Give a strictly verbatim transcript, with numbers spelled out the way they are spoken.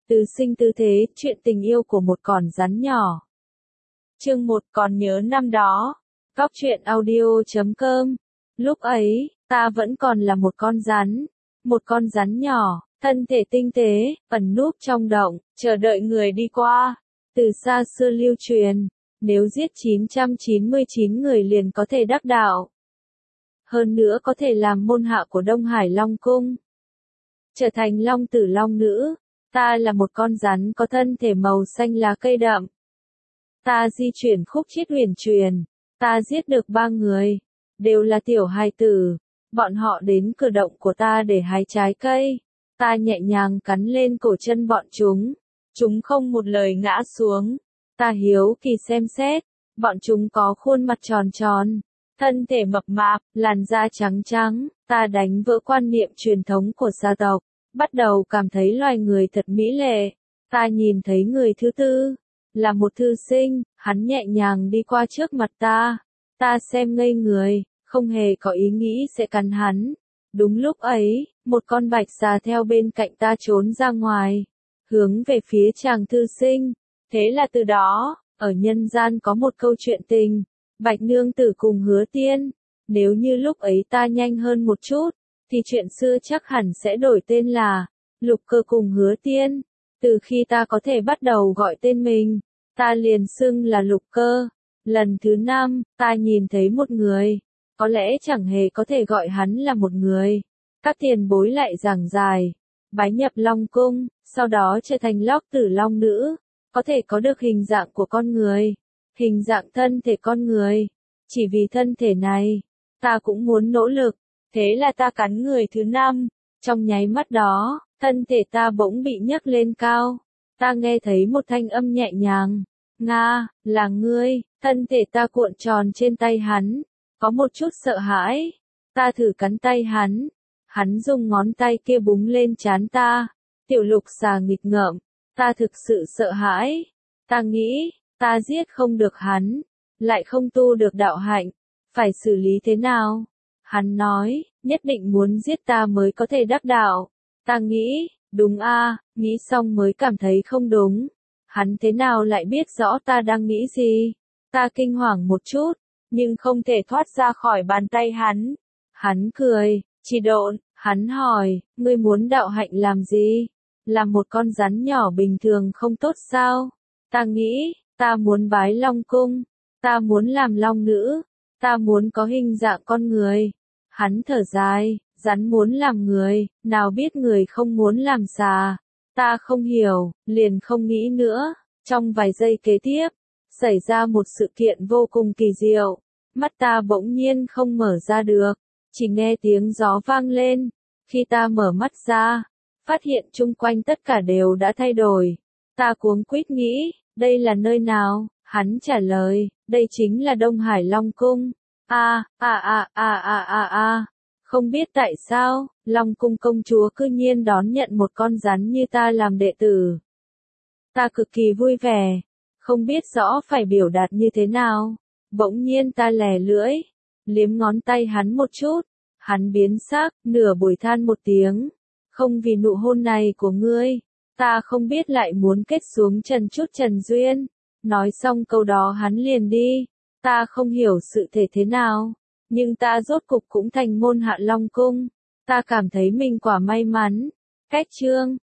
Từ sinh tư thế, chuyện tình yêu của một con rắn nhỏ. Chương một, còn nhớ năm đó. Góc truyện audio chấm com. Lúc ấy, ta vẫn còn là một con rắn. Một con rắn nhỏ, thân thể tinh tế, ẩn núp trong động, chờ đợi người đi qua. Từ xa xưa lưu truyền, nếu giết chín trăm chín mươi chín người liền có thể đắc đạo. Hơn nữa có thể làm môn hạ của Đông Hải Long Cung. Trở thành long tử long nữ. Ta là một con rắn có thân thể màu xanh lá cây đậm. Ta di chuyển khúc chiết huyền truyền. Ta giết được ba người. Đều là tiểu hài tử. Bọn họ đến cửa động của ta để hái trái cây. Ta nhẹ nhàng cắn lên cổ chân bọn chúng. Chúng không một lời ngã xuống. Ta hiếu kỳ xem xét. Bọn chúng có khuôn mặt tròn tròn. Thân thể mập mạp, làn da trắng trắng. Ta đánh vỡ quan niệm truyền thống của gia tộc. Bắt đầu cảm thấy loài người thật mỹ lệ. Ta nhìn thấy người thứ tư. Là một thư sinh, hắn nhẹ nhàng đi qua trước mặt ta. Ta xem ngây người, không hề có ý nghĩ sẽ cắn hắn. Đúng lúc ấy, một con bạch xà theo bên cạnh ta trốn ra ngoài. Hướng về phía chàng thư sinh. Thế là từ đó, ở nhân gian có một câu chuyện tình. Bạch nương tử cùng Hứa Tiên. Nếu như lúc ấy ta nhanh hơn một chút. Thì chuyện xưa chắc hẳn sẽ đổi tên là Lục Cơ cùng Hứa Tiên. Từ khi ta có thể bắt đầu gọi tên mình, ta liền xưng là Lục Cơ. Lần thứ năm, ta nhìn thấy một người, có lẽ chẳng hề có thể gọi hắn là một người. Các tiền bối lại giảng dài, bái nhập Long Cung, sau đó trở thành Lóc Tử Long Nữ, có thể có được hình dạng của con người, hình dạng thân thể con người. Chỉ vì thân thể này, ta cũng muốn nỗ lực. Thế là ta cắn người thứ năm. Trong nháy mắt đó, thân thể ta bỗng bị nhấc lên cao. Ta nghe thấy một thanh âm nhẹ nhàng. Nga, là ngươi. Thân thể ta cuộn tròn trên tay hắn. Có một chút sợ hãi. Ta thử cắn tay hắn. Hắn dùng ngón tay kia búng lên trán ta. Tiểu Lục xà nghịch ngợm. Ta thực sự sợ hãi. Ta nghĩ, ta giết không được hắn. Lại không tu được đạo hạnh. Phải xử lý thế nào? Hắn nói, nhất định muốn giết ta mới có thể đắc đạo. Ta nghĩ, đúng a, nghĩ xong mới cảm thấy không đúng. Hắn thế nào lại biết rõ ta đang nghĩ gì? Ta kinh hoàng một chút, nhưng không thể thoát ra khỏi bàn tay hắn. Hắn cười, chỉ độn, hắn hỏi, ngươi muốn đạo hạnh làm gì? Làm một con rắn nhỏ bình thường không tốt sao? Ta nghĩ, ta muốn bái Long Cung, ta muốn làm long nữ, ta muốn có hình dạng con người. Hắn thở dài, rắn muốn làm người, nào biết người không muốn làm xà. Ta không hiểu, liền không nghĩ nữa. Trong vài giây kế tiếp, xảy ra một sự kiện vô cùng kỳ diệu. Mắt ta bỗng nhiên không mở ra được, chỉ nghe tiếng gió vang lên. Khi ta mở mắt ra, phát hiện chung quanh tất cả đều đã thay đổi. Ta cuống quýt nghĩ, đây là nơi nào? Hắn trả lời, đây chính là Đông Hải Long Cung. A, a a a a a a. Không biết tại sao, Long Cung công chúa cư nhiên đón nhận một con rắn như ta làm đệ tử. Ta cực kỳ vui vẻ, không biết rõ phải biểu đạt như thế nào. Bỗng nhiên ta lè lưỡi, liếm ngón tay hắn một chút. Hắn biến sắc, nửa buổi than một tiếng. Không vì nụ hôn này của ngươi, ta không biết lại muốn kết xuống trần chút trần duyên. Nói xong câu đó hắn liền đi. Ta không hiểu sự thể thế nào, nhưng ta rốt cục cũng thành môn hạ Long Cung. Ta cảm thấy mình quả may mắn. Cách chương